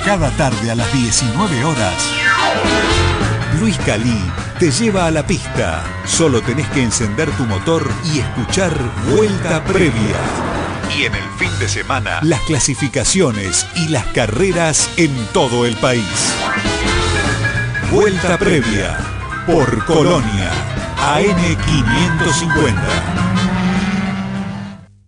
Cada tarde a las 19 horas. Luis Calí te lleva a la pista. Solo tenés que encender tu motor y escuchar Vuelta Previa. Y en el fin de semana, las clasificaciones y las carreras en todo el país. Vuelta Previa por Colonia AM 550.